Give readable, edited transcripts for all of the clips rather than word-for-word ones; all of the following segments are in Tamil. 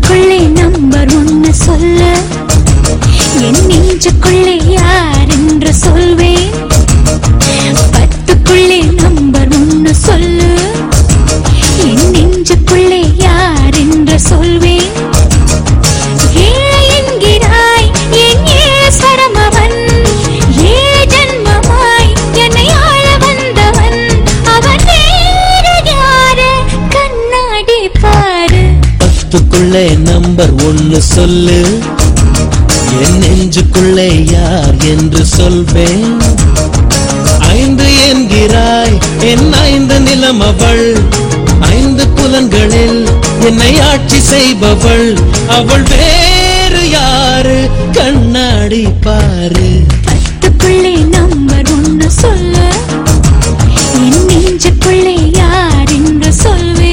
நெஞ்சுக்குள்ளே நம்பர் ஒன்னு சொல்லு, என் நெஞ்சுக்குள்ளே யார் என்று சொல்வேன். பத்துக்குள்ளே நம்பர் ஒன்னு சொல்லு, என் நெஞ்சுக்குள்ளே யார் என்று சொல்வேன். ஏழை என்கிறாய் என் ஏஸ்வரம் அவன், ஏழு ஜன்மமாய் என்னை ஆள வந்தவன். அவன் வேறு யாரு கண்ணாடி பாரு. பத்துக்குள்ளே நம்பர் ஒன்னு சொல்லு, என் நெஞ்சுக்குள்ளே யார் என்று சொல்வேன். ஐந்து என்கிறாய் என் ஐந்து நிலம் அவள், ஐந்து புலன்களில் என்னை ஆட்சி செய்பவள். அவள் வேறு யாரு கண்ணாடி பாரு. பத்துக்குள்ளே நம்பர் ஒன்னு சொல்லு, என் நெஞ்சுக்குள்ளே யார் என்று சொல்வேன்.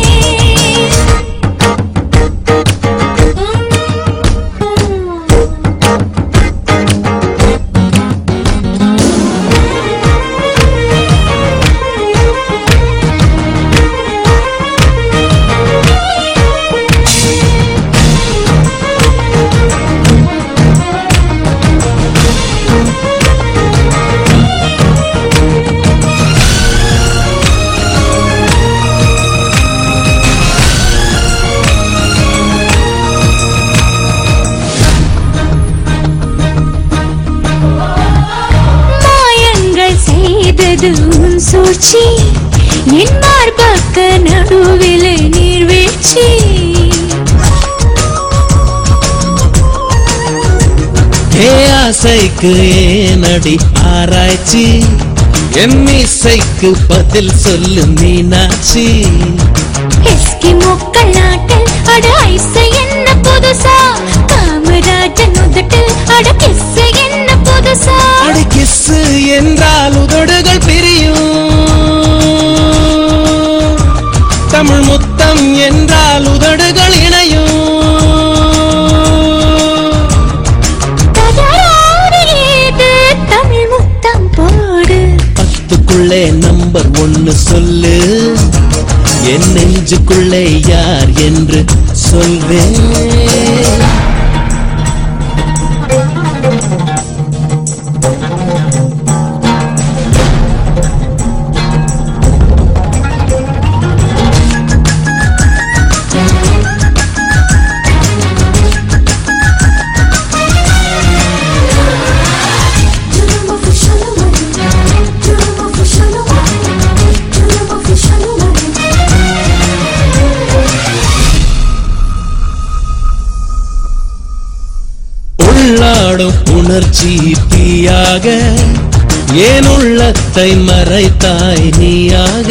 உன் சூழ்ச்சி என் மார்பக்க நடுவிலே நீர்வீழ்ச்சி. ஆசைக்கு ஏனடி ஆராய்ச்சி, என் இசைக்கு பதில் சொல்லு மீனாட்சி. எஸ்கிமோக்கள் நாட்டில் அட ஐசை என்ன புதுசா, காமராஜன் உதட்டில் அட கிஸ் என்ன புதுசா. அட கிஸ் என்றால் உதடுகள் பிரியும், தமிழ் முத்தம் என்றால் உதடுகள் இணையும். தமிழ் முத்தம் போடு. பத்துக்குள்ளே நம்பர் ஒன்னு சொல்லு, என் நெஞ்சுக்குள்ளே யார் என்று சொல்வேன். உள்ளாடும் உணர்ச்சி தீயாக ஏன் உள்ளத்தை மறைத்தாய் நீயாக.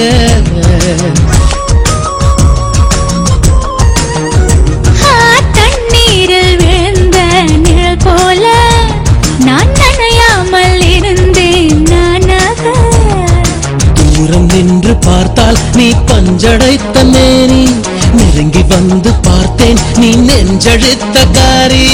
தண்ணீரில் விழுந்த நிழல் போல நான் நனையாமல் இருந்தேன் நானாக. தூரம் நின்று பார்த்தால் நீ பஞ்சடைத்த மேனி, நெருங்கி வந்து பார்த்தேன் நீ நெஞ்சழித்த காரி.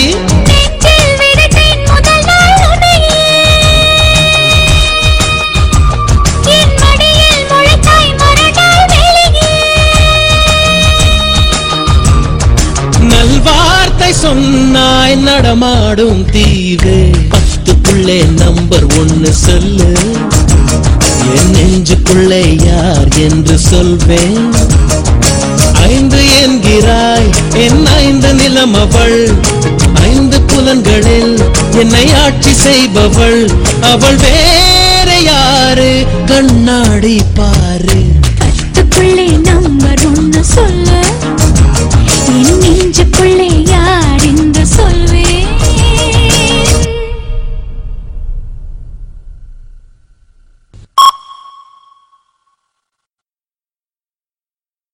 நல்வார்த்தை சொன்னாய் நடமாடும் தீவே. பத்துக்குள்ளே நம்பர் ஒன்னு சொல்லு, என் நெஞ்சுக்குள்ளே யார் என்று சொல்வேன். ஐந்து என்கிறாய் என் ஐந்து நிலம் அவள், ஐந்து புலன்களில் என்னை ஆட்சி செய்பவள். அவள் வேற யாரு கண்ணாடி பாரு.